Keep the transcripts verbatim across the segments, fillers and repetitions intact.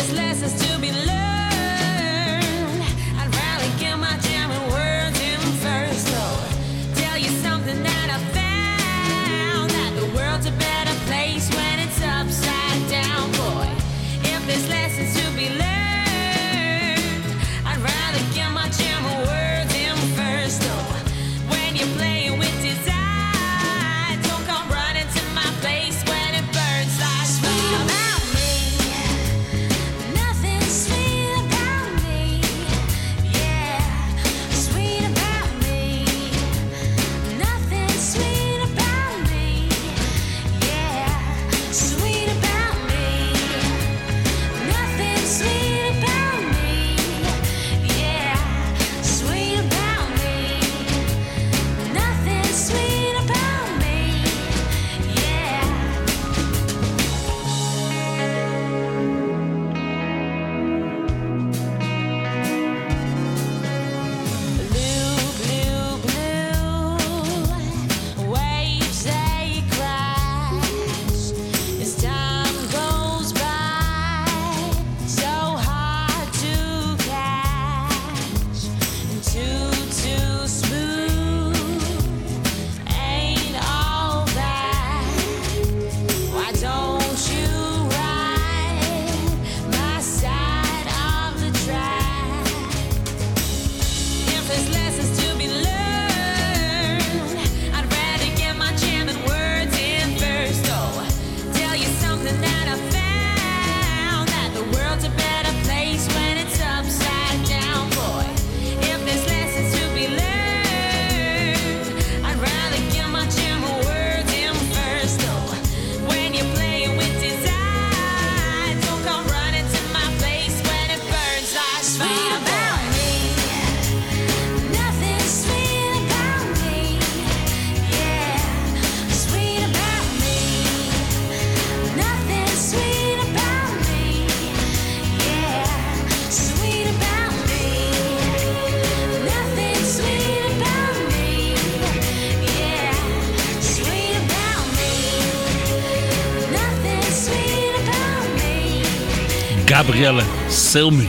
Gabrielle Cilmi.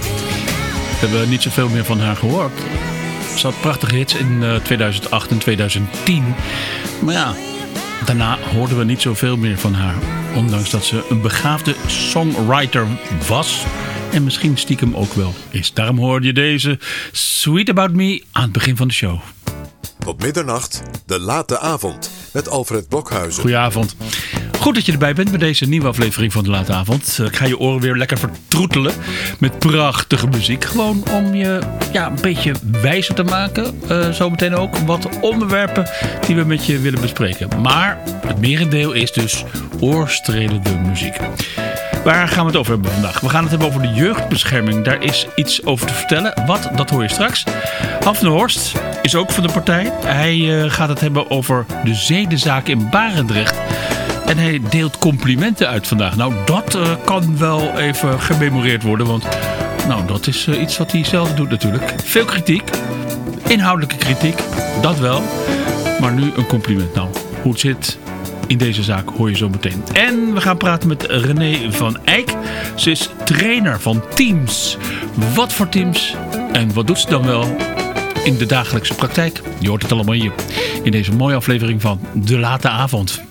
We hebben niet zoveel meer van haar gehoord. Ze had prachtige hits in uh, tweeduizend acht en tweeduizend tien. Maar ja, daarna hoorden we niet zoveel meer van haar. Ondanks dat ze een begaafde songwriter was. En misschien stiekem ook wel is. Daarom hoorde je deze Sweet About Me aan het begin van de show. Tot middernacht, de late avond met Alfred Blokhuizen. Goedenavond. Goed dat je erbij bent bij deze nieuwe aflevering van de late avond. Ik ga je oren weer lekker vertroetelen met prachtige muziek. Gewoon om je ja, een beetje wijzer te maken. Uh, zometeen ook wat onderwerpen die we met je willen bespreken. Maar het merendeel is dus oorstrelende muziek. Waar gaan we het over hebben vandaag? We gaan het hebben over de jeugdbescherming. Daar is iets over te vertellen. Wat, dat hoor je straks. Han van der Horst is ook van de partij. Hij uh, gaat het hebben over de zedenzaak in Barendrecht. En hij deelt complimenten uit vandaag. Nou, dat uh, kan wel even gememoreerd worden. Want nou, dat is uh, iets wat hij zelf doet natuurlijk. Veel kritiek. Inhoudelijke kritiek. Dat wel. Maar nu een compliment. Nou, hoe het zit in deze zaak hoor je zo meteen. En we gaan praten met René van Eyck. Ze is trainer van teams. Wat voor teams? En wat doet ze dan wel in de dagelijkse praktijk? Je hoort het allemaal hier. In deze mooie aflevering van De Late Avond.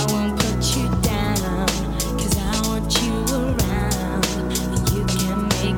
Make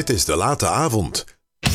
Dit is De Late Avond.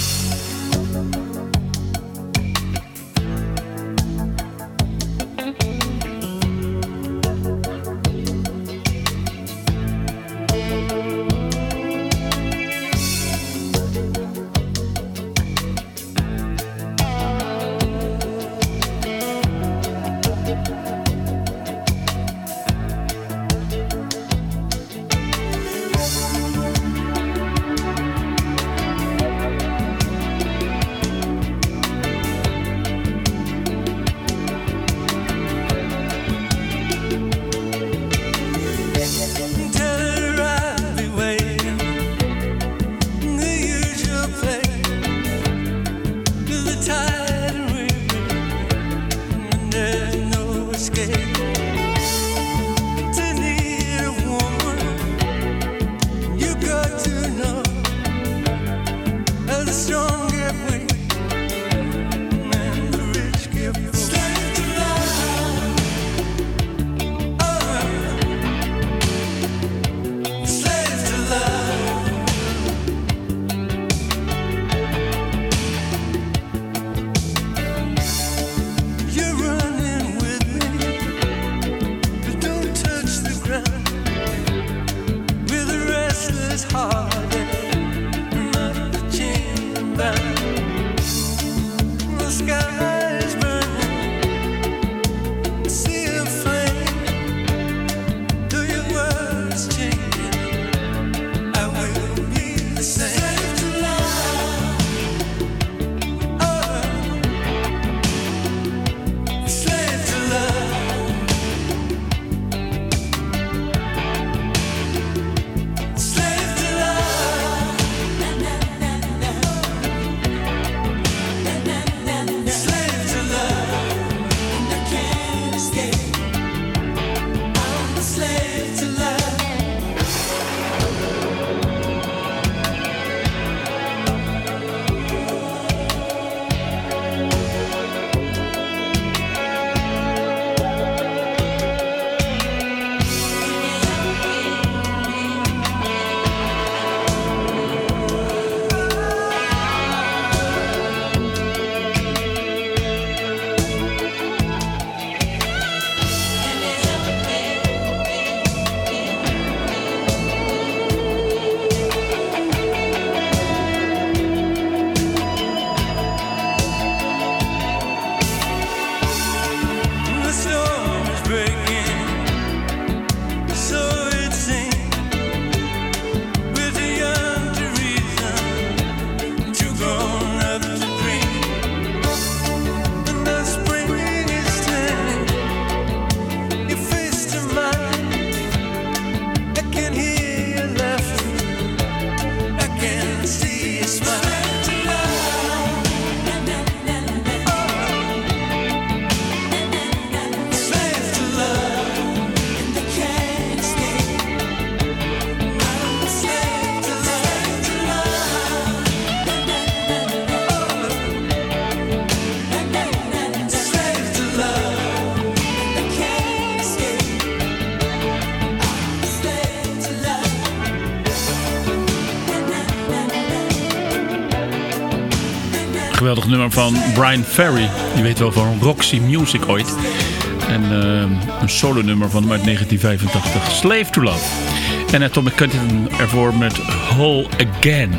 Geweldig nummer van Bryan Ferry. Je weet wel van Roxy Music ooit. En uh, een solo nummer van hem uit negentien vijfentachtig. Slave to Love. En uh, Tom McCutcheon ervoor met Whole Again.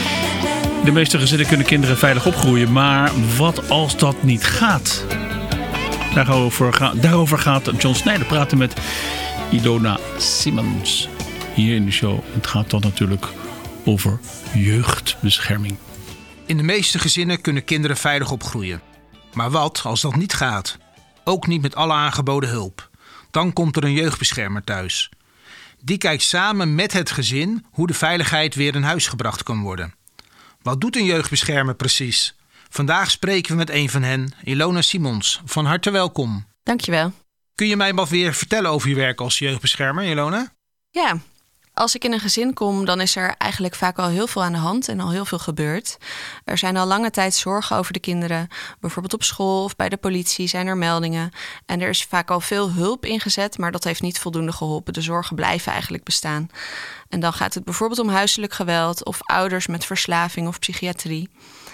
De meeste gezinnen kunnen kinderen veilig opgroeien. Maar wat als dat niet gaat? Daarover, ga, daarover gaat John Snijder praten met Ilona Simmons. Hier in de show. Het gaat dan natuurlijk over jeugdbescherming. In de meeste gezinnen kunnen kinderen veilig opgroeien. Maar wat als dat niet gaat? Ook niet met alle aangeboden hulp. Dan komt er een jeugdbeschermer thuis. Die kijkt samen met het gezin hoe de veiligheid weer in huis gebracht kan worden. Wat doet een jeugdbeschermer precies? Vandaag spreken we met een van hen, Ilona Simmons. Van harte welkom. Dankjewel. Kun je mij wat weer vertellen over je werk als jeugdbeschermer, Ilona? Ja, Als ik in een gezin kom, dan is er eigenlijk vaak al heel veel aan de hand en al heel veel gebeurd. Er zijn al lange tijd zorgen over de kinderen. Bijvoorbeeld op school of bij de politie zijn er meldingen. En er is vaak al veel hulp ingezet, maar dat heeft niet voldoende geholpen. De zorgen blijven eigenlijk bestaan. En dan gaat het bijvoorbeeld om huiselijk geweld of ouders met verslaving of psychiatrie.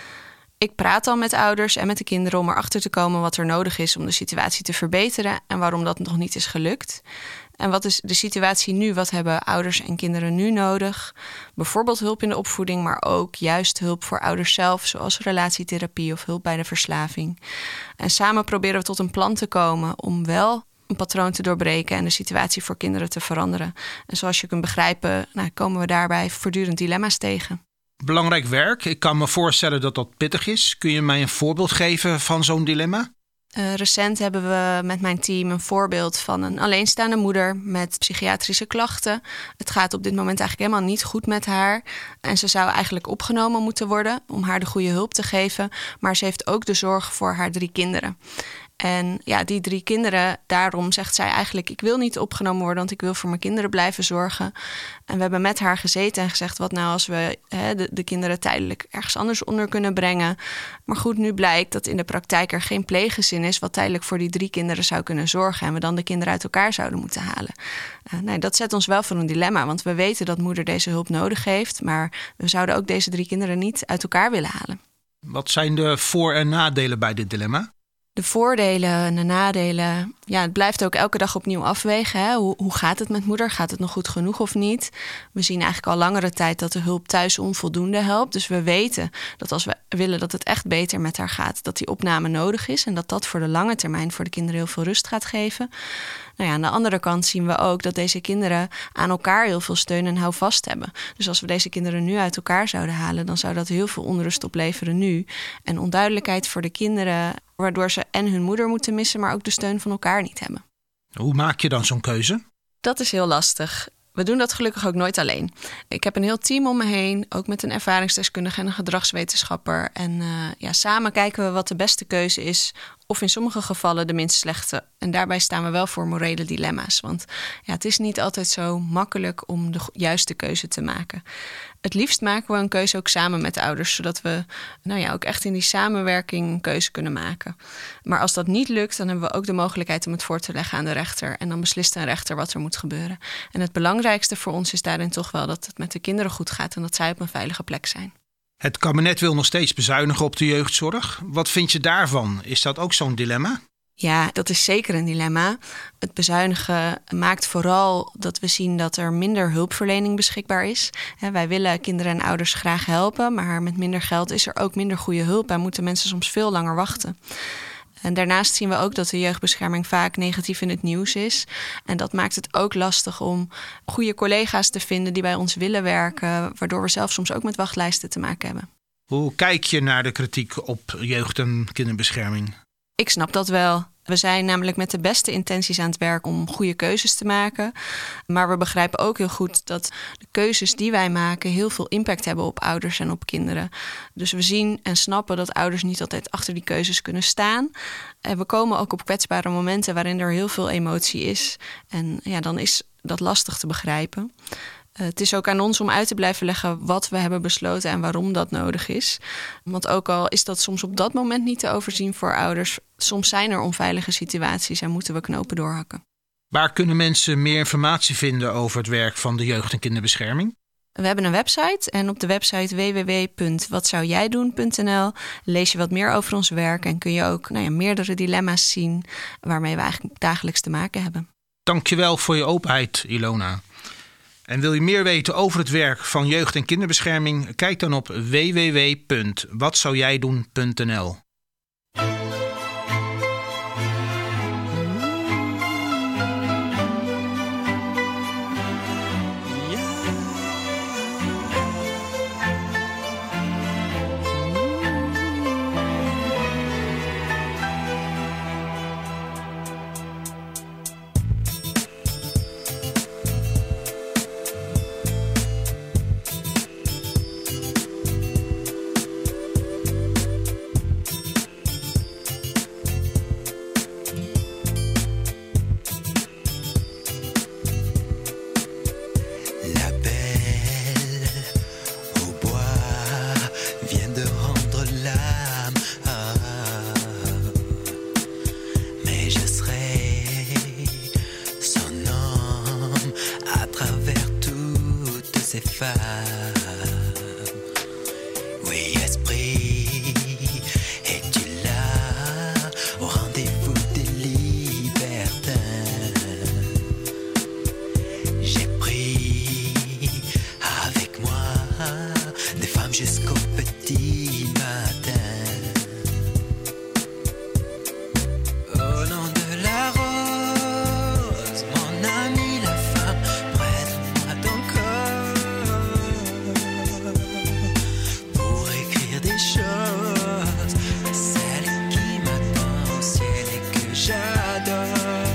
Ik praat al met ouders en met de kinderen om erachter te komen wat er nodig is om de situatie te verbeteren en waarom dat nog niet is gelukt. En wat is de situatie nu? Wat hebben ouders en kinderen nu nodig? Bijvoorbeeld hulp in de opvoeding, maar ook juist hulp voor ouders zelf, zoals relatietherapie of hulp bij de verslaving. En samen proberen we tot een plan te komen om wel een patroon te doorbreken en de situatie voor kinderen te veranderen. En zoals je kunt begrijpen, nou, komen we daarbij voortdurend dilemma's tegen. Belangrijk werk. Ik kan me voorstellen dat dat pittig is. Kun je mij een voorbeeld geven van zo'n dilemma? Uh, recent hebben we met mijn team een voorbeeld van een alleenstaande moeder met psychiatrische klachten. Het gaat op dit moment eigenlijk helemaal niet goed met haar. En ze zou eigenlijk opgenomen moeten worden om haar de goede hulp te geven. Maar ze heeft ook de zorg voor haar drie kinderen. En ja, die drie kinderen, daarom zegt zij eigenlijk, ik wil niet opgenomen worden, want ik wil voor mijn kinderen blijven zorgen. En we hebben met haar gezeten en gezegd, wat nou als we hè, de, de kinderen tijdelijk ergens anders onder kunnen brengen. Maar goed, nu blijkt dat in de praktijk er geen pleeggezin is wat tijdelijk voor die drie kinderen zou kunnen zorgen. En we dan de kinderen uit elkaar zouden moeten halen. Uh, nee, dat zet ons wel voor een dilemma, want we weten dat moeder deze hulp nodig heeft. Maar we zouden ook deze drie kinderen niet uit elkaar willen halen. Wat zijn de voor- en nadelen bij dit dilemma? De voordelen en de nadelen, ja, het blijft ook elke dag opnieuw afwegen. Hè? Hoe, hoe gaat het met moeder? Gaat het nog goed genoeg of niet? We zien eigenlijk al langere tijd dat de hulp thuis onvoldoende helpt. Dus we weten dat als we willen dat het echt beter met haar gaat, dat die opname nodig is. En dat dat voor de lange termijn voor de kinderen heel veel rust gaat geven. Nou ja, aan de andere kant zien we ook dat deze kinderen aan elkaar heel veel steun en houvast hebben. Dus als we deze kinderen nu uit elkaar zouden halen, dan zou dat heel veel onrust opleveren nu. En onduidelijkheid voor de kinderen, waardoor ze en hun moeder moeten missen, maar ook de steun van elkaar niet hebben. Hoe maak je dan zo'n keuze? Dat is heel lastig. We doen dat gelukkig ook nooit alleen. Ik heb een heel team om me heen, ook met een ervaringsdeskundige en een gedragswetenschapper. En uh, ja, samen kijken we wat de beste keuze is, of in sommige gevallen de minst slechte. En daarbij staan we wel voor morele dilemma's. Want ja, het is niet altijd zo makkelijk om de juiste keuze te maken. Het liefst maken we een keuze ook samen met de ouders, zodat we nou ja, ook echt in die samenwerking een keuze kunnen maken. Maar als dat niet lukt, dan hebben we ook de mogelijkheid om het voor te leggen aan de rechter. En dan beslist een rechter wat er moet gebeuren. En het belangrijkste voor ons is daarin toch wel dat het met de kinderen goed gaat en dat zij op een veilige plek zijn. Het kabinet wil nog steeds bezuinigen op de jeugdzorg. Wat vind je daarvan? Is dat ook zo'n dilemma? Ja, dat is zeker een dilemma. Het bezuinigen maakt vooral dat we zien dat er minder hulpverlening beschikbaar is. Wij willen kinderen en ouders graag helpen, maar met minder geld is er ook minder goede hulp en moeten mensen soms veel langer wachten. En daarnaast zien we ook dat de jeugdbescherming vaak negatief in het nieuws is. En dat maakt het ook lastig om goede collega's te vinden die bij ons willen werken, waardoor we zelf soms ook met wachtlijsten te maken hebben. Hoe kijk je naar de kritiek op jeugd- en kinderbescherming? Ik snap dat wel. We zijn namelijk met de beste intenties aan het werk om goede keuzes te maken. Maar we begrijpen ook heel goed dat de keuzes die wij maken heel veel impact hebben op ouders en op kinderen. Dus we zien en snappen dat ouders niet altijd achter die keuzes kunnen staan. En we komen ook op kwetsbare momenten waarin er heel veel emotie is. En ja, dan is dat lastig te begrijpen. Uh, het is ook aan ons om uit te blijven leggen wat we hebben besloten en waarom dat nodig is. Want ook al is dat soms op dat moment niet te overzien voor ouders, soms zijn er onveilige situaties en moeten we knopen doorhakken. Waar kunnen mensen meer informatie vinden over het werk van de jeugd- en kinderbescherming? We hebben een website en op de website w w w punt wat zou jij doen punt n l lees je wat meer over ons werk en kun je ook nou ja, meerdere dilemma's zien waarmee we eigenlijk dagelijks te maken hebben. Dankjewel voor je openheid, Ilona. En wil je meer weten over het werk van jeugd- en kinderbescherming? Kijk dan op w w w punt wat zou jij doen punt n l. femme. Oui, esprit, es-tu là au rendez-vous des libertins? J'ai pris avec moi des femmes jusqu'au petit matin. Au nom de la rose, mon ami la femme, prête-moi ton corps pour écrire des choses à celle qui m'attend au ciel et que j'adore.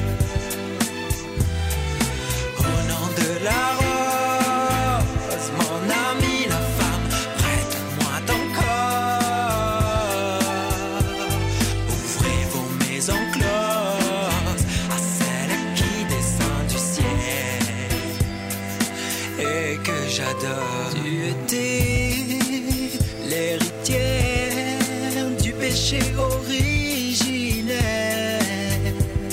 Au nom de la rose, mon ami la femme, prête-moi ton corps. Ouvrez vos maisons closes à celle qui descend du ciel et que j'adore. Tu étais l'héritière du péché originel.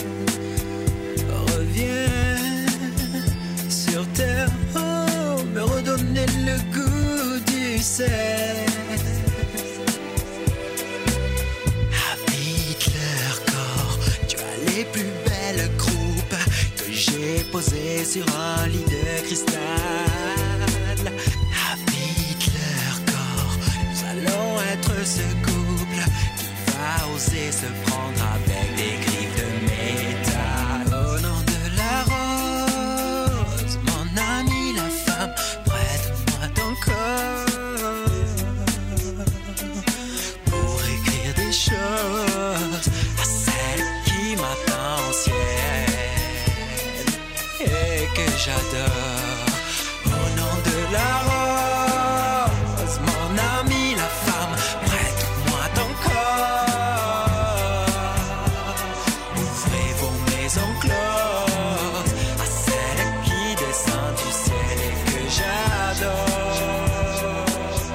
Reviens sur terre, oh, me redonner le goût du sel. Habite leur corps, tu as les plus belles croupes que j'ai posées sur un lit de cristal. Habite leur corps, nous allons être ce couple qui va oser se prendre avec des griffes de métal. Au nom de la rose, mon ami la femme, prête-moi ton corps pour écrire des choses à celle qui m'attend au ciel et que j'adore. Au nom de la rose, mon ami la femme, prête-moi ton corps. Ouvrez vos maisons closes à celle qui descend du ciel et que j'adore.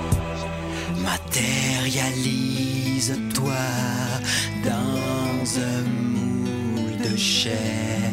Matérialise-toi dans un moule de chair.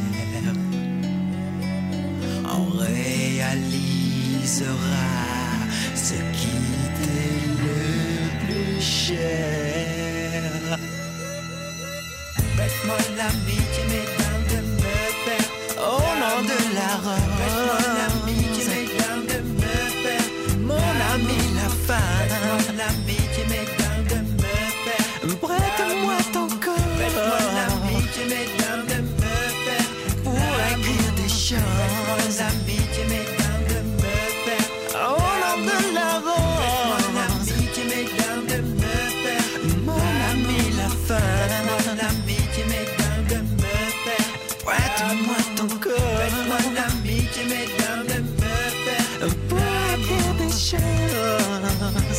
On réalisera ce qui t'est le plus cher. Prête-moi l'amitié, mesdames, de me faire au nom de la rose. Prête-moi l'amitié, mesdames, de me faire mon ami la femme. Prête-moi l'amitié, mesdames, de me faire. Prête-moi ton corps. Prête-moi l'amitié, mesdames, de me faire pour écrire des choses. Prête-moi l'amitié, mesdames, de me faire au nom de la rose. Prête-moi l'amitié, mesdames, de me faire mon ami la femme. Prête-moi l'amitié, mesdames, de me faire. Prête-moi ton corps. Prête-moi l'amitié, mesdames, de me faire pour écrire des choses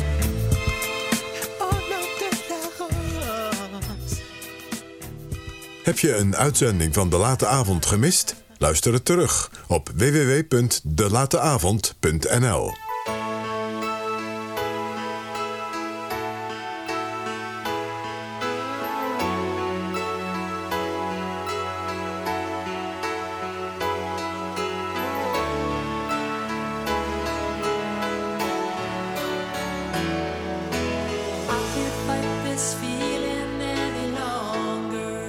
au nom de la rose. Heb je een uitzending van De Late Avond gemist? Luister het terug op w w w punt de late avond punt n l. I can't fight this feeling any longer,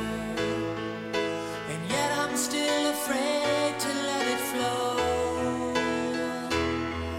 and yet I'm still afraid to let it flow.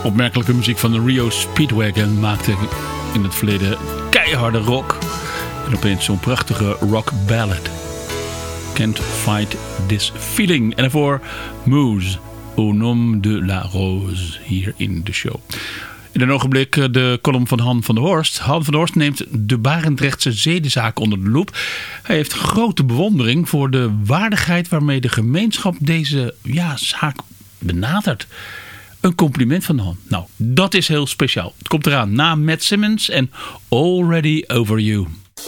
Opmerkelijke muziek van de Rio Speedwagon maakte in het verleden keiharde rock. En opeens zo'n prachtige rock ballad. Can't Fight This Feeling. En daarvoor Moose, Au nom de la rose, hier in de show. In een ogenblik de column van Han van der Horst. Han van der Horst neemt de Barendrechtse zedenzaak onder de loep. Hij heeft grote bewondering voor de waardigheid waarmee de gemeenschap deze ja, zaak benadert. Een compliment van Han. Nou, dat is heel speciaal. Het komt eraan na Matt Simmons en Already Over You.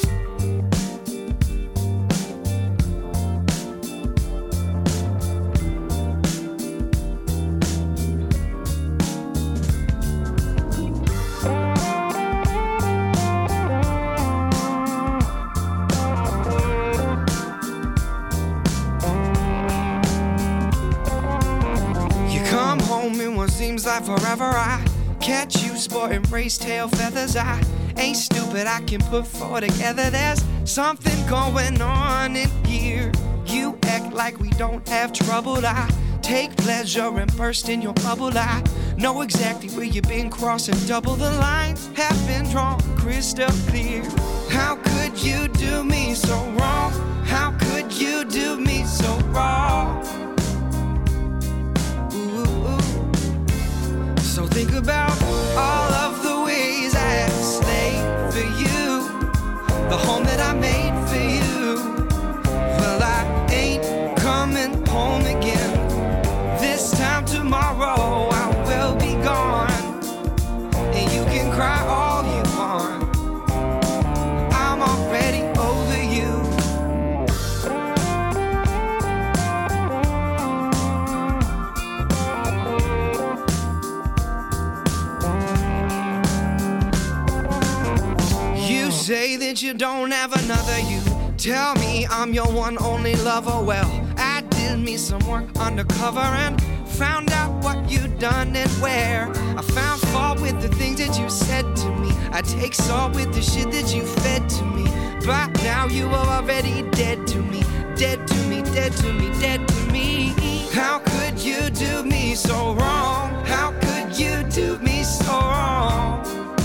Like forever, I catch you sporting race tail feathers. I ain't stupid, I can put four together. There's something going on in here. You act like we don't have trouble. I take pleasure and burst in your bubble. I know exactly where you've been crossing double. The lines have been drawn crystal clear. How could you do me so wrong? How could you do me so wrong? So think about all of the ways I have slaved for you, the home that I made for you. Well, I ain't coming home again. This time tomorrow I will be gone, and you can cry all you want. I'm already over you. Say that you don't have another. You tell me I'm your one only lover. Well, I did me some work undercover and found out what you done and where. I found fault with the things that you said to me. I take salt with the shit that you fed to me. But now you are already dead to me. Dead to me, dead to me, dead to me. How could you do me so wrong? How could you do me so wrong?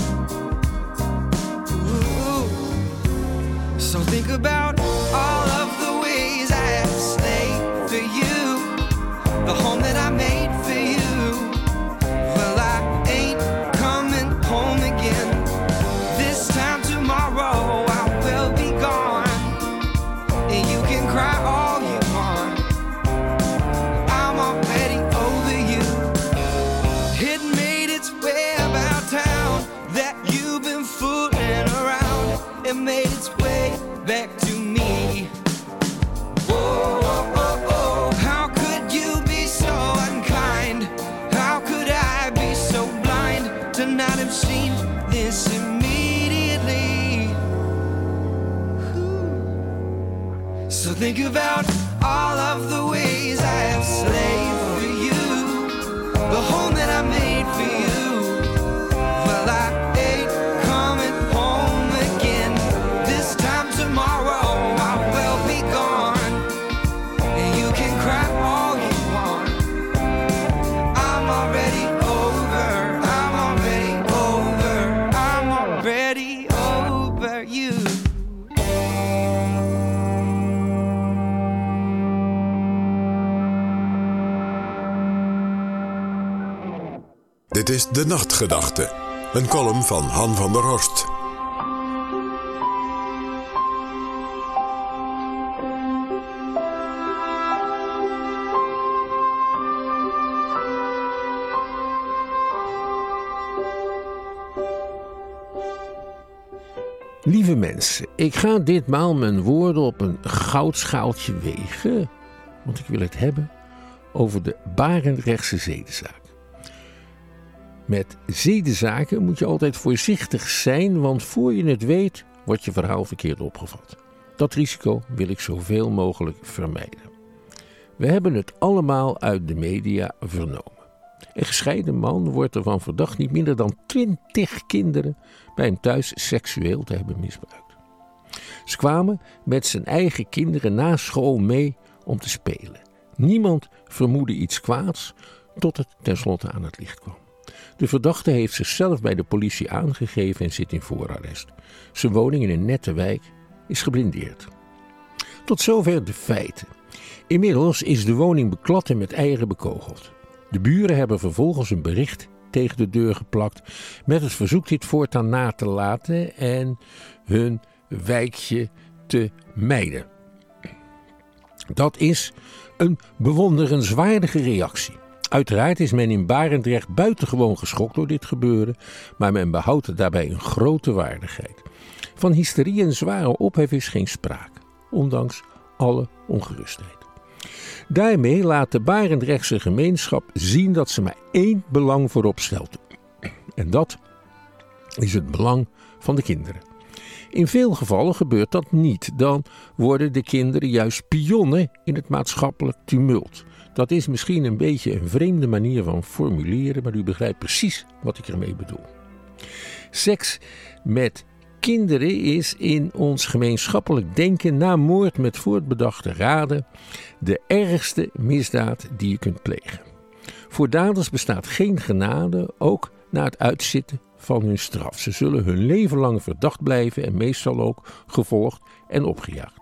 So think about all of the ways I have slaved for you, the home that I made for you. Well, I ain't coming home again. This time tomorrow I will be gone, and you can cry all you want. I'm already over you. It made its way about town that you've been fooling around. It made its way back to me. Whoa, oh, oh, oh. How could you be so unkind? How could I be so blind to not have seen this immediately? Ooh. So think about all of the ways I have slaved for you, the home that I made for you. Well, I ain't coming home again. This time tomorrow I will be gone, and you can cry all you want. I'm already over, I'm already over, I'm already over you. Dit is De Nachtgedachte, een column van Han van der Horst. Lieve mensen, ik ga ditmaal mijn woorden op een goudschaaltje wegen, want ik wil het hebben over de Barendrechtse zedenzaak. Met zedenzaken moet je altijd voorzichtig zijn, want voor je het weet wordt je verhaal verkeerd opgevat. Dat risico wil ik zoveel mogelijk vermijden. We hebben het allemaal uit de media vernomen. Een gescheiden man wordt ervan verdacht niet minder dan twintig kinderen bij hem thuis seksueel te hebben misbruikt. Ze kwamen met zijn eigen kinderen na school mee om te spelen. Niemand vermoedde iets kwaads tot het tenslotte aan het licht kwam. De verdachte heeft zichzelf bij de politie aangegeven en zit in voorarrest. Zijn woning in een nette wijk is geblindeerd. Tot zover de feiten. Inmiddels is de woning beklad en met eieren bekogeld. De buren hebben vervolgens een bericht tegen de deur geplakt met het verzoek dit voortaan na te laten en hun wijkje te mijden. Dat is een bewonderenswaardige reactie. Uiteraard is men in Barendrecht buitengewoon geschokt door dit gebeuren, maar men behoudt daarbij een grote waardigheid. Van hysterie en zware ophef is geen sprake, ondanks alle ongerustheid. Daarmee laat de Barendrechtse gemeenschap zien dat ze maar één belang voorop stelt. En dat is het belang van de kinderen. In veel gevallen gebeurt dat niet. Dan worden de kinderen juist pionnen in het maatschappelijk tumult. Dat is misschien een beetje een vreemde manier van formuleren, maar u begrijpt precies wat ik ermee bedoel. Seks met kinderen is in ons gemeenschappelijk denken na moord met voortbedachte raden de ergste misdaad die je kunt plegen. Voor daders bestaat geen genade, ook na het uitzitten van hun straf. Ze zullen hun leven lang verdacht blijven en meestal ook gevolgd en opgejaagd.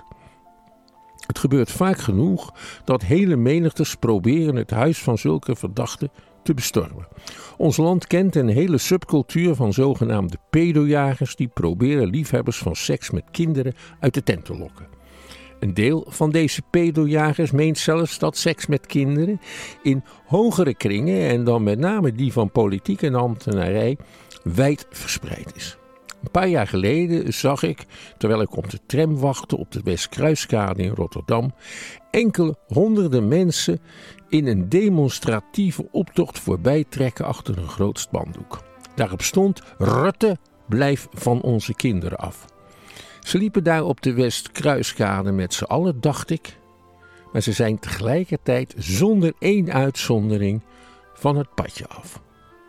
Het gebeurt vaak genoeg dat hele menigtes proberen het huis van zulke verdachten te bestormen. Ons land kent een hele subcultuur van zogenaamde pedojagers die proberen liefhebbers van seks met kinderen uit de tent te lokken. Een deel van deze pedojagers meent zelfs dat seks met kinderen in hogere kringen en dan met name die van politiek en ambtenarij wijd verspreid is. Een paar jaar geleden zag ik, terwijl ik op de tram wachtte op de Westkruiskade in Rotterdam, enkele honderden mensen in een demonstratieve optocht voorbij trekken achter een groot spandoek. Daarop stond: Rutte, blijf van onze kinderen af. Ze liepen daar op de Westkruiskade met z'n allen, dacht ik, maar ze zijn tegelijkertijd zonder één uitzondering van het padje af.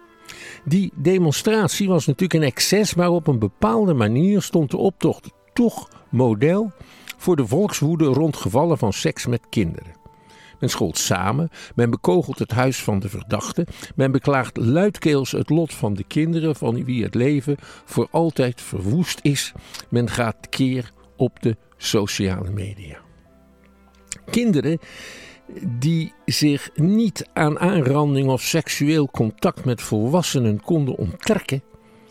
Die demonstratie was natuurlijk een excess, maar op een bepaalde manier stond de optocht toch model voor de volkswoede rond gevallen van seks met kinderen. Men schold samen, men bekogelt het huis van de verdachte, men beklaagt luidkeels het lot van de kinderen van wie het leven voor altijd verwoest is. Men gaat tekeer op de sociale media. Kinderen die zich niet aan aanranding of seksueel contact met volwassenen konden onttrekken,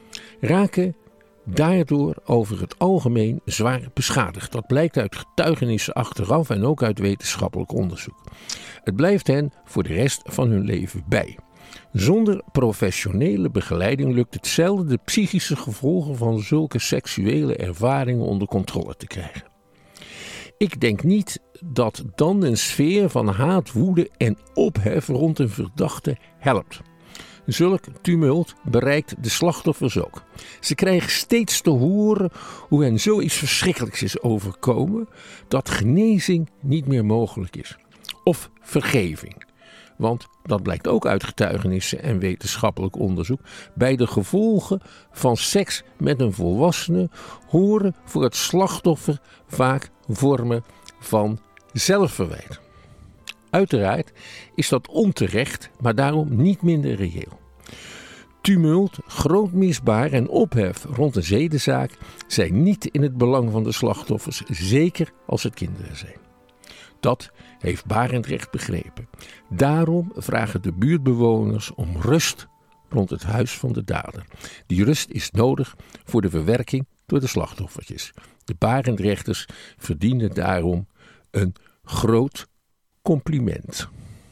raken daardoor over het algemeen zwaar beschadigd. Dat blijkt uit getuigenissen achteraf en ook uit wetenschappelijk onderzoek. Het blijft hen voor de rest van hun leven bij. Zonder professionele begeleiding lukt het zelden de psychische gevolgen van zulke seksuele ervaringen onder controle te krijgen. Ik denk niet dat dan een sfeer van haat, woede en ophef rond een verdachte helpt. Zulk tumult bereikt de slachtoffers ook. Ze krijgen steeds te horen hoe hen zoiets verschrikkelijks is overkomen dat genezing niet meer mogelijk is. Of vergeving. Want dat blijkt ook uit getuigenissen en wetenschappelijk onderzoek. Bij de gevolgen van seks met een volwassene horen voor het slachtoffer vaak vormen van zelfverwijt. Uiteraard is dat onterecht, maar daarom niet minder reëel. Tumult, groot misbaar en ophef rond een zedenzaak zijn niet in het belang van de slachtoffers, zeker als het kinderen zijn. Dat heeft Barendrecht begrepen. Daarom vragen de buurtbewoners om rust rond het huis van de dader. Die rust is nodig voor de verwerking door de slachtoffertjes. De Barendrechters verdienen daarom een groot compliment.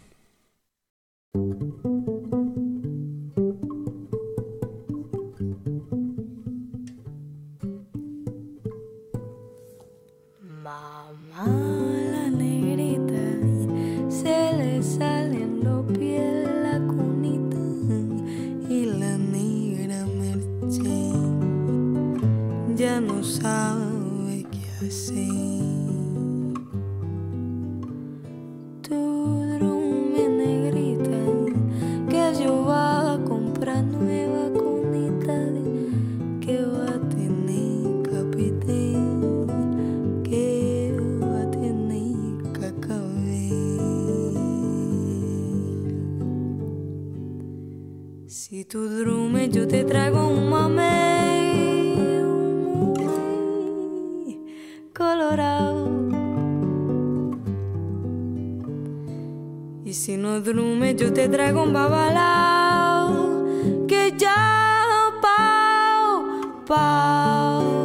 Mamá, la negrita, se le salen los pies la cunita y la negra merche ya no sabe qué hacer. Tu drume negrita, que yo va a comprar nueva cunita que va a tener capitán. Si tu drumes yo te traigo un mamey muy colorado. Y si no drumes yo te traigo un babalao que ya pao, pao.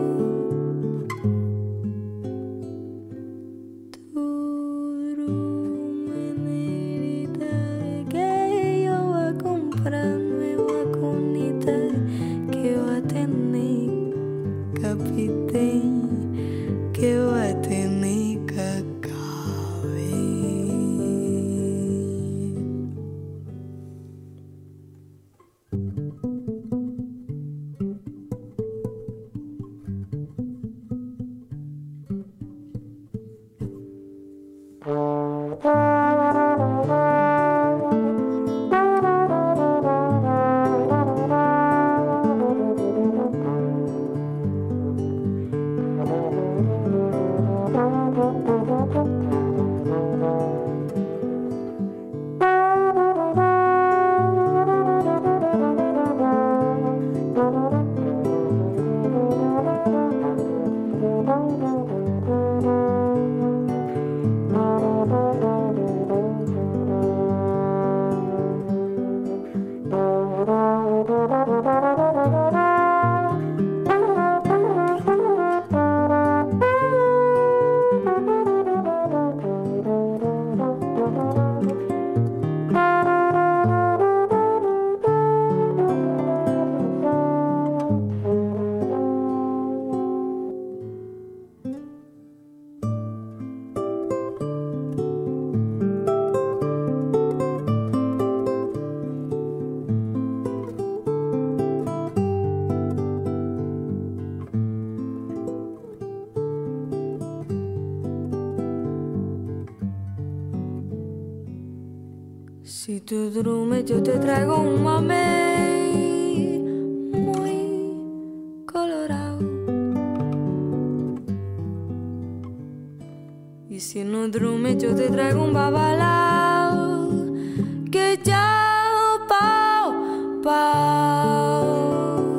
Si tú drumes yo te traigo un mamey muy colorado. Y si no drumes yo te traigo un babalao que ya pao, pao.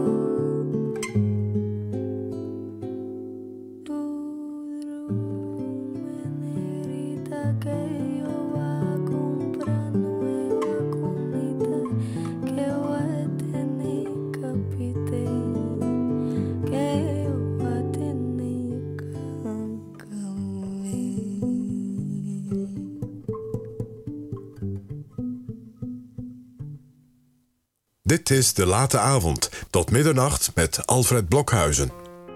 Dit is De Late Avond, tot middernacht met Alfred Blokhuizen.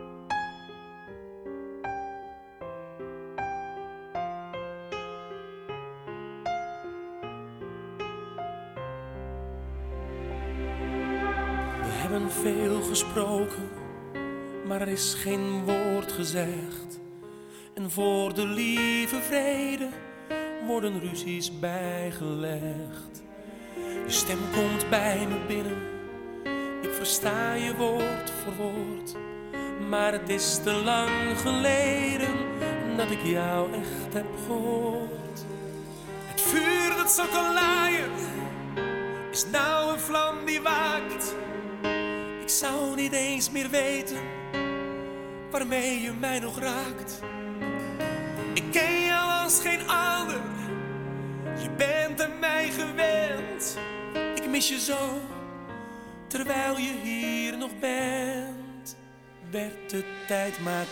We hebben veel gesproken, maar er is geen woord gezegd. En voor de lieve vrede worden ruzies bijgelegd. Je stem komt bij me binnen, ik versta je woord voor woord. Maar het is te lang geleden dat ik jou echt heb gehoord. Het vuur dat zo kan laaien, is nou een vlam die waakt. Ik zou niet eens meer weten waarmee je mij nog raakt. Ik ken jou als geen ander, je bent aan mij gewend. Ik mis je zo, terwijl je hier nog bent. Werd de tijd maar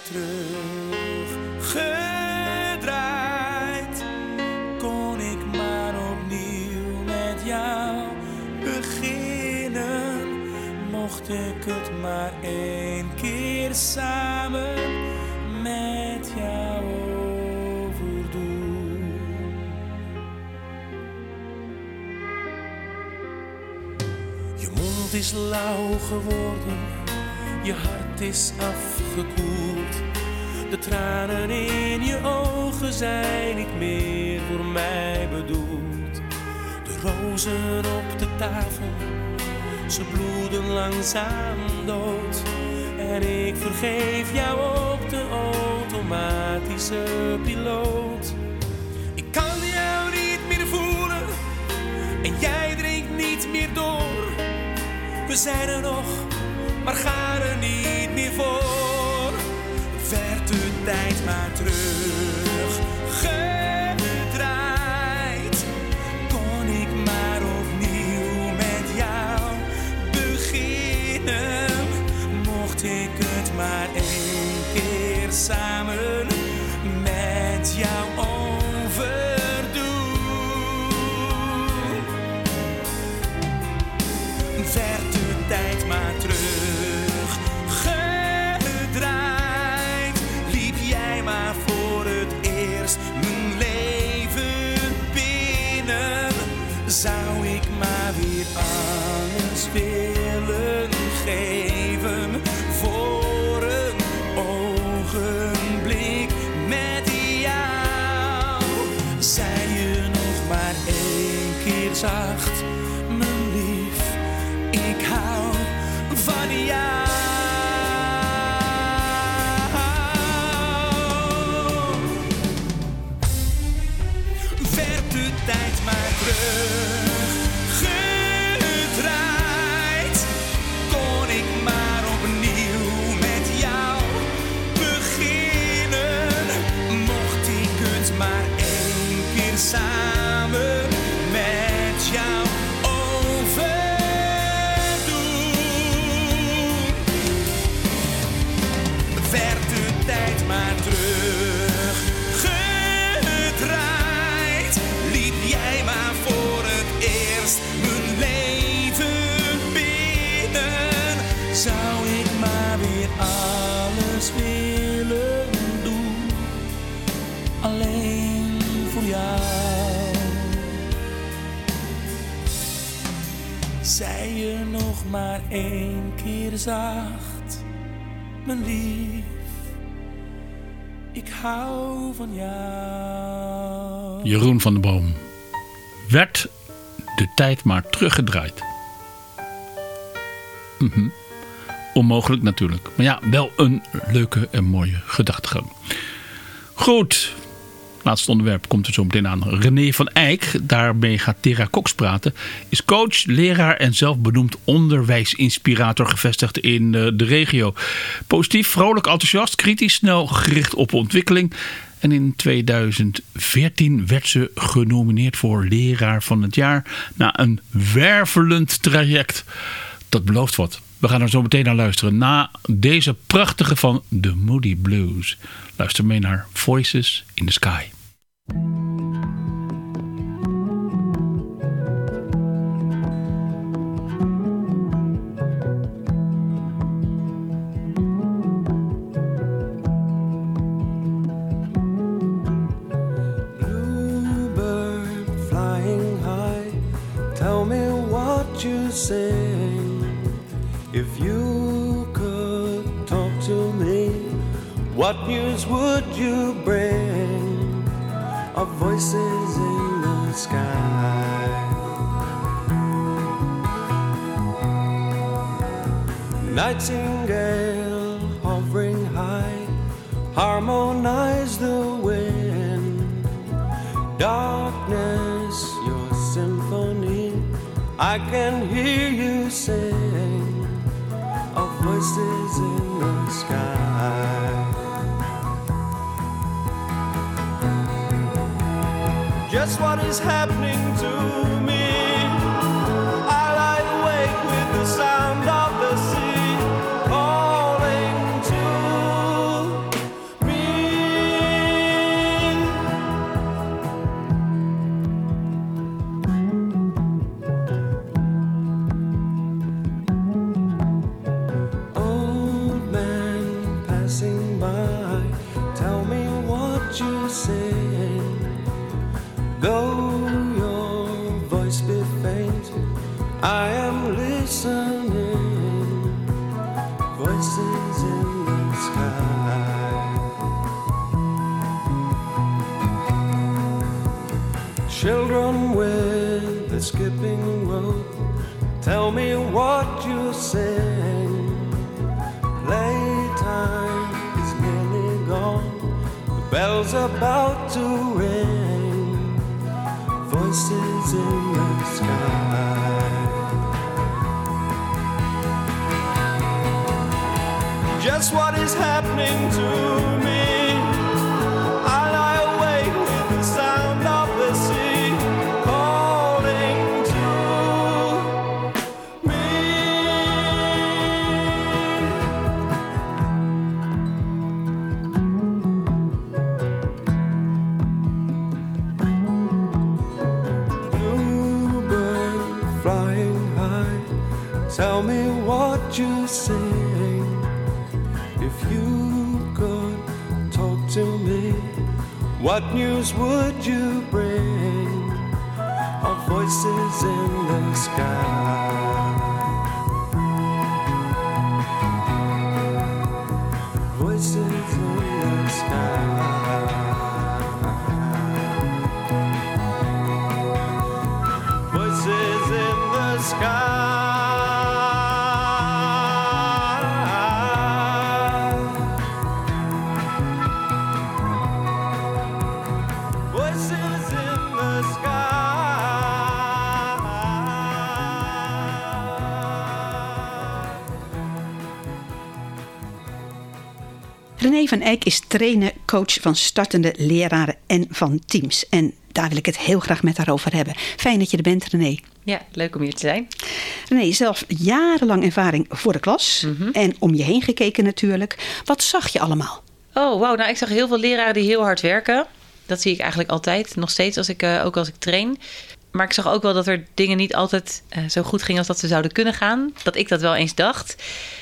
teruggedraaid, kon ik maar opnieuw met jou beginnen. Mocht ik het maar één keer samen met jou overdoen. Je mond is lauw geworden, je hart is afgekoeld. De tranen in je ogen zijn niet meer voor mij bedoeld. De rozen op de tafel, ze bloeden langzaam dood. En ik vergeef jou op de automatische piloot. Ik kan jou niet meer voelen en jij drinkt niet meer door. We zijn er nog, maar gaan er niet meer voor. Werd de tijd maar terug gedraaid, kon ik maar opnieuw met jou beginnen. Mocht ik het maar één keer samen met jou overdoen. Werd de tijd maar terug gedraaid, liep jij maar voor het eerst mijn leven binnen. Zou ik maar weer alles willen geven voor een ogenblik met jou. Zei je nog maar één keer zacht, mijn lief, ik hou van jou. Werd de tijd maar terug gedraaid, kon ik maar opnieuw met jou beginnen. Mocht ik het maar één keer samen met jou overdoen. Werd de tijd maar terug gedraaid, liep jij maar voor het eerst mijn leven binnen. Zou ik maar weer alles willen doen, alleen voor jou. Zei je nog maar één keer zacht, mijn lief, ik hou van jou. Jeroen van der Boom. Werd de tijd maar teruggedraaid. Mm-hmm. Onmogelijk natuurlijk. Maar ja, wel een leuke en mooie gedachtegang. Goed. Laatste onderwerp komt er zo meteen aan. René van Eyck, daarmee gaat Tera Cox praten, is coach, leraar en zelfbenoemd onderwijsinspirator gevestigd in de regio. Positief, vrolijk, enthousiast, kritisch, snel gericht op ontwikkeling. En in tweeduizend veertien werd ze genomineerd voor leraar van het jaar na een wervelend traject. Dat belooft wat. We gaan er zo meteen naar luisteren. Na deze prachtige van The Moody Blues. Luister mee naar Voices in the Sky. Bluebird flying high, tell me what you sing. If you could talk to me, what news would you bring? Of voices in the sky. Nightingale hovering high, harmonize the wind. Darkness, your symphony, I can hear you sing. Of voices in the sky. Just what is happening to me? I lie awake with the sound of the sea calling to me. Old man passing by, tell me what you sing. Though your voice be faint, I am listening. Voices in the sky. Children with the skipping rope, tell me what you sing. Playtime is nearly gone, the bell's about to ring. Voices in the sky. just what is happening to me. I lie awake with the sound of the sea calling to me. Bluebird flying high, tell me what you sing. If you could talk to me, what news would you bring? Our voices in the sky, voices in the sky, voices in the sky. René van Eyck is trainer, coach van startende leraren en van teams. En daar wil ik het heel graag met haar over hebben. Fijn dat je er bent, René. Ja, leuk om hier te zijn. René, zelf jarenlang ervaring voor de klas. Mm-hmm. En om je heen gekeken natuurlijk. Wat zag je allemaal? Oh, wauw. Nou, ik zag heel veel leraren die heel hard werken. Dat zie ik eigenlijk altijd, nog steeds, als ik, uh, ook als ik train. Maar ik zag ook wel dat er dingen niet altijd uh, zo goed gingen als dat ze zouden kunnen gaan. Dat ik dat wel eens dacht.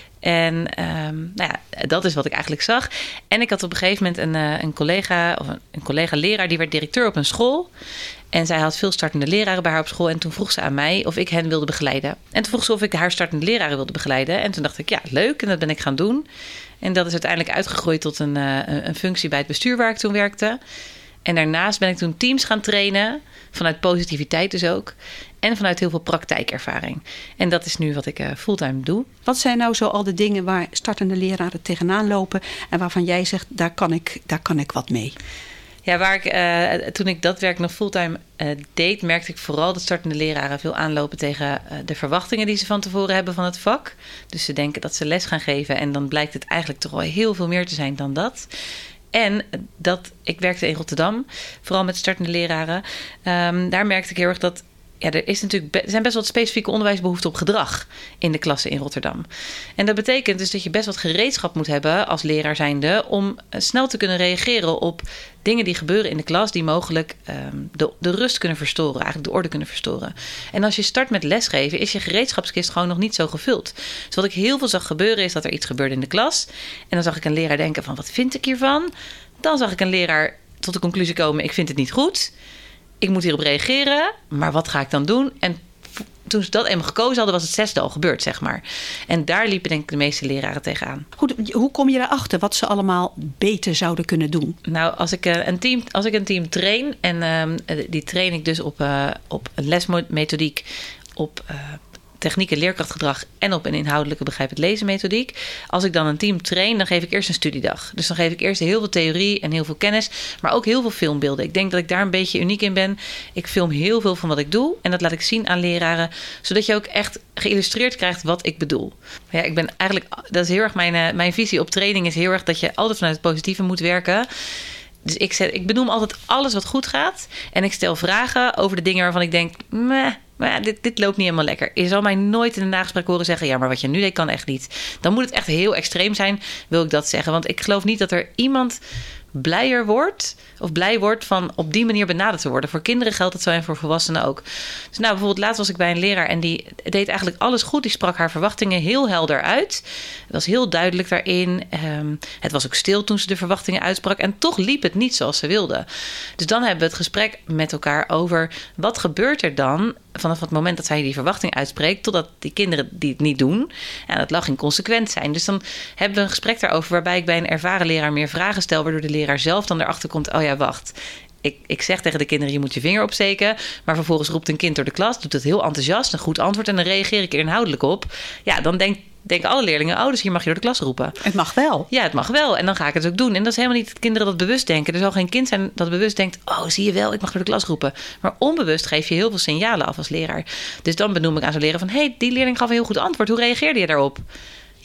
En um, nou ja, dat is wat ik eigenlijk zag. En ik had op een gegeven moment een, uh, een collega of een, een collega-leraar, die werd directeur op een school. En zij had veel startende leraren bij haar op school. En toen vroeg ze aan mij of ik hen wilde begeleiden. En toen vroeg ze of ik haar startende leraren wilde begeleiden. En toen dacht ik, ja, leuk. En dat ben ik gaan doen. En dat is uiteindelijk uitgegroeid tot een, uh, een functie bij het bestuur waar ik toen werkte. En daarnaast ben ik toen teams gaan trainen. Vanuit positiviteit dus ook. En vanuit heel veel praktijkervaring. En dat is nu wat ik uh, fulltime doe. Wat zijn nou zo al de dingen waar startende leraren tegenaan lopen en waarvan jij zegt, daar kan ik, daar kan ik wat mee? Ja, waar ik, uh, toen ik dat werk nog fulltime uh, deed, merkte ik vooral dat startende leraren veel aanlopen tegen uh, de verwachtingen die ze van tevoren hebben van het vak. Dus ze denken dat ze les gaan geven en dan blijkt het eigenlijk toch wel heel veel meer te zijn dan dat. En dat, ik werkte in Rotterdam, vooral met startende leraren. Um, daar merkte ik heel erg dat, ja, er, is natuurlijk be- er zijn best wel specifieke onderwijsbehoeften op gedrag in de klassen in Rotterdam. En dat betekent dus dat je best wat gereedschap moet hebben als leraar zijnde om snel te kunnen reageren op dingen die gebeuren in de klas die mogelijk um, de, de rust kunnen verstoren, eigenlijk de orde kunnen verstoren. En als je start met lesgeven, is je gereedschapskist gewoon nog niet zo gevuld. Dus wat ik heel veel zag gebeuren is dat er iets gebeurde in de klas. En dan zag ik een leraar denken van, wat vind ik hiervan? Dan zag ik een leraar tot de conclusie komen, ik vind het niet goed. Ik moet hierop reageren, maar wat ga ik dan doen? En toen ze dat eenmaal gekozen hadden, was het zesde al gebeurd, zeg maar. En daar liepen denk ik de meeste leraren tegenaan. Goed, hoe kom je erachter wat ze allemaal beter zouden kunnen doen? Nou, als ik uh, een team, als ik een team train, en uh, die train ik dus op, uh, op een lesmethodiek, op uh, technieken, leerkrachtgedrag en op een inhoudelijke begrijpend lezen methodiek. Als ik dan een team train, dan geef ik eerst een studiedag. Dus dan geef ik eerst heel veel theorie en heel veel kennis, maar ook heel veel filmbeelden. Ik denk dat ik daar een beetje uniek in ben. Ik film heel veel van wat ik doe en dat laat ik zien aan leraren, zodat je ook echt geïllustreerd krijgt wat ik bedoel. Ja, ik ben eigenlijk, dat is heel erg mijn, uh, mijn visie op training is heel erg dat je altijd vanuit het positieve moet werken. Dus ik, zet, ik benoem altijd alles wat goed gaat. En ik stel vragen over de dingen waarvan ik denk, meh, maar ja, dit, dit loopt niet helemaal lekker. Je zal mij nooit in een nagesprek horen zeggen, ja, maar wat je nu deed kan echt niet. Dan moet het echt heel extreem zijn, wil ik dat zeggen. Want ik geloof niet dat er iemand blijer wordt of blij wordt van op die manier benaderd te worden. Voor kinderen geldt het zo en voor volwassenen ook. Dus nou, bijvoorbeeld laatst was ik bij een leraar en die deed eigenlijk alles goed. Die sprak haar verwachtingen heel helder uit. Het was heel duidelijk daarin. Um, het was ook stil toen ze de verwachtingen uitsprak en toch liep het niet zoals ze wilde. Dus dan hebben we het gesprek met elkaar over wat gebeurt er dan vanaf het moment dat zij die verwachting uitspreekt totdat die kinderen die het niet doen. En dat lag inconsequent zijn. Dus dan hebben we een gesprek daarover waarbij ik bij een ervaren leraar meer vragen stel, waardoor de leraar zelf dan erachter komt, oh ja, wacht. Ik, ik zeg tegen de kinderen, je moet je vinger opsteken. Maar vervolgens roept een kind door de klas, doet het heel enthousiast, een goed antwoord en dan reageer ik er inhoudelijk op. Ja, dan denk denken alle leerlingen, oh, dus hier mag je door de klas roepen. Het mag wel. Ja, het mag wel. En dan ga ik het ook doen. En dat is helemaal niet dat kinderen dat bewust denken. Er zal geen kind zijn dat bewust denkt, oh, zie je wel, ik mag door de klas roepen. Maar onbewust geef je heel veel signalen af als leraar. Dus dan benoem ik aan zo'n leraar van, hé, hey, die leerling gaf een heel goed antwoord. Hoe reageerde je daarop?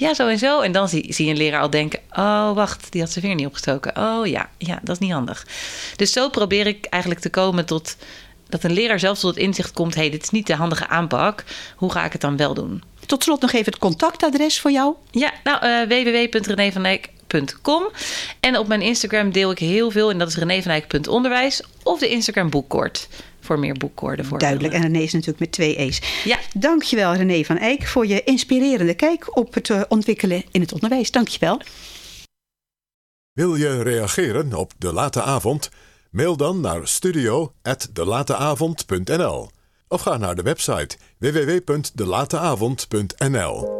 ja, zo en zo. En dan zie, zie je een leraar al denken, oh, wacht, die had zijn vinger niet opgestoken. Oh ja, ja, dat is niet handig. Dus zo probeer ik eigenlijk te komen tot dat een leraar zelf tot het inzicht komt, hey, dit is niet de handige aanpak. Hoe ga ik het dan wel doen? Tot slot nog even het contactadres voor jou. Ja, nou, uh, w w w punt rené van eyck punt com. En op mijn Instagram deel ik heel veel. En dat is rené van eyck punt onderwijs. Of de Instagram boekkoord. Voor meer boekkoorden. Voor Duidelijk. En René is natuurlijk met twee E's. Ja. Dankjewel René van Eyck voor je inspirerende kijk op het uh, ontwikkelen in het onderwijs. Dankjewel. Wil je reageren op De Late Avond? Mail dan naar studio at delateavond punt n l of ga naar de website w w w punt delateavond punt n l.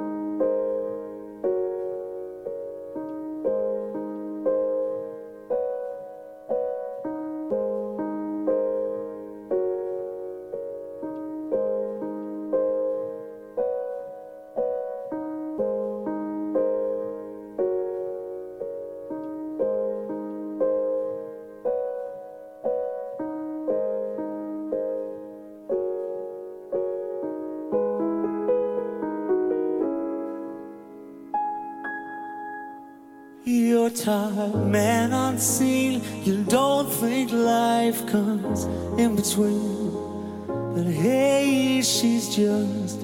You're tired, man unseen. You don't think life comes in between. But hey, she's just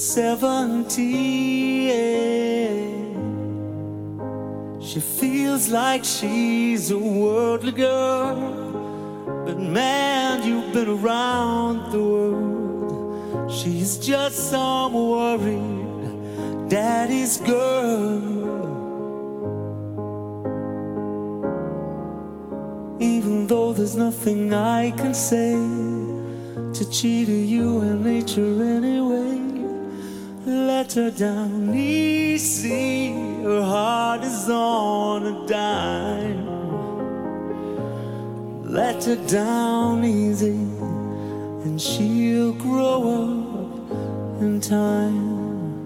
seventeen. She feels like she's a worldly girl. But man, you've been around the world. She's just some worried daddy's girl. Even though there's nothing I can say to cheat you and nature anyway, let her down easy. Her heart is on a dime. Let her down easy, and she'll grow up in time.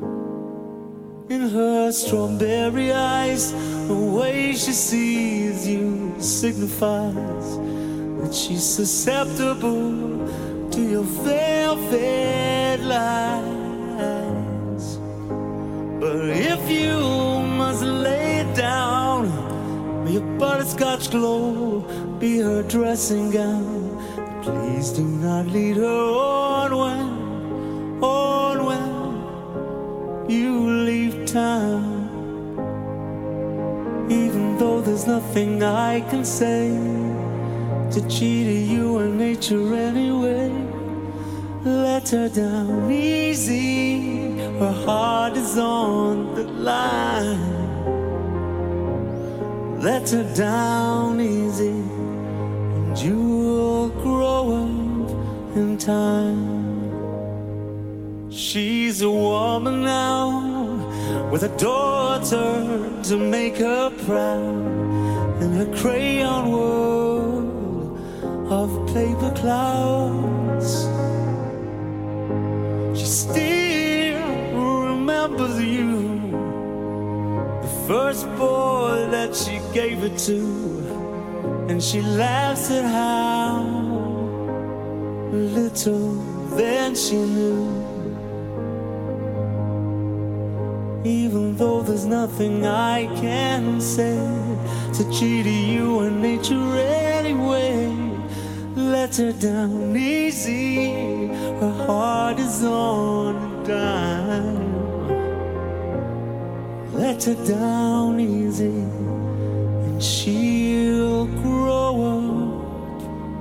In her strawberry eyes, the way she sees you signifies that she's susceptible to your velvet lies. But if you must lay it down, may your butterscotch glow be her dressing gown. Please do not lead her on when, on when you leave town. Even though there's nothing I can say to cheat you and nature anyway, let her down easy. Her heart is on the line. Let her down easy, and you'll grow up in time. She's a woman now, with a daughter to make her proud, in her crayon world of paper clouds. She still remembers you, the first boy that she gave it to, and she laughs at how little then she knew. Even though there's nothing I can say to cheat you and nature anyway, let her down easy. Her heart is on a dime. Let her down easy, and she'll grow up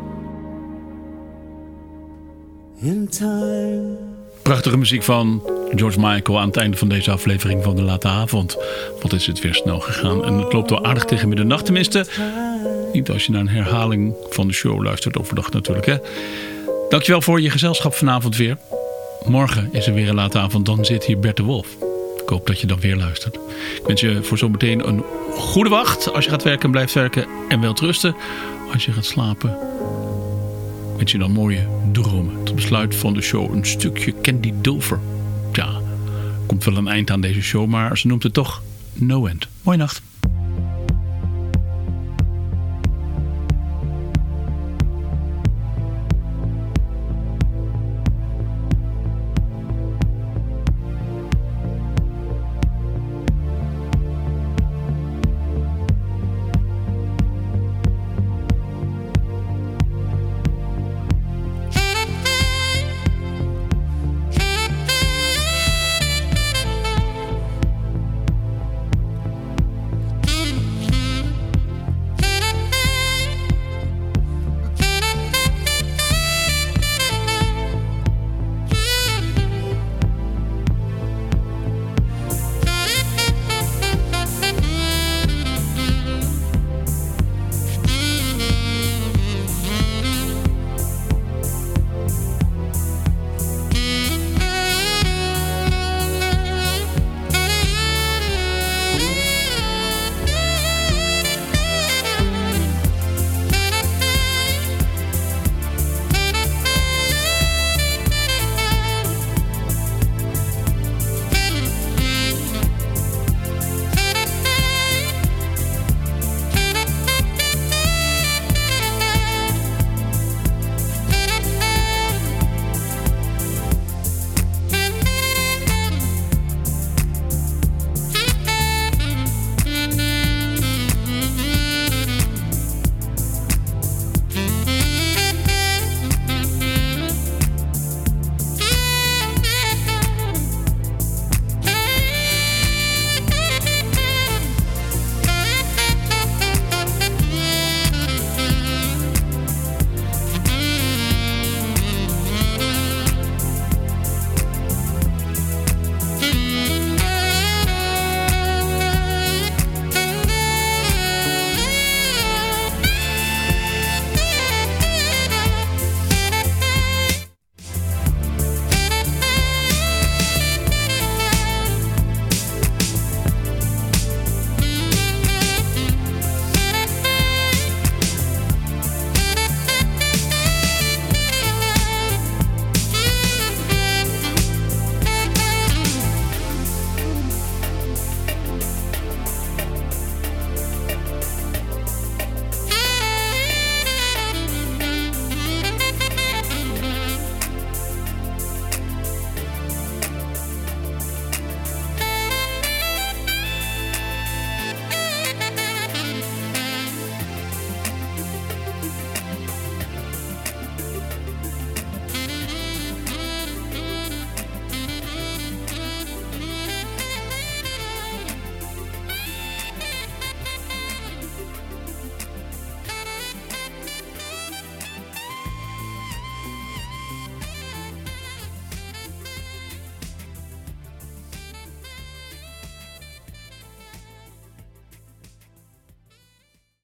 in time. Prachtige muziek van George Michael aan het einde van deze aflevering van De Late Avond. Wat is het weer snel gegaan. En het loopt wel aardig tegen middernacht. Tenminste, niet als je naar een herhaling van de show luistert overdag natuurlijk. Hè. Dankjewel voor je gezelschap vanavond weer. Morgen is er weer een Late Avond. Dan zit hier Bert de Wolf. Ik hoop dat je dan weer luistert. Ik wens je voor zometeen een goede wacht. Als je gaat werken en blijft werken. En wilt rusten. Als je gaat slapen. Ik wens je dan mooie dromen. Tot besluit van de show een stukje Candy Dulfer. Ja, komt wel een eind aan deze show, maar ze noemt het toch No End. Mooie nacht.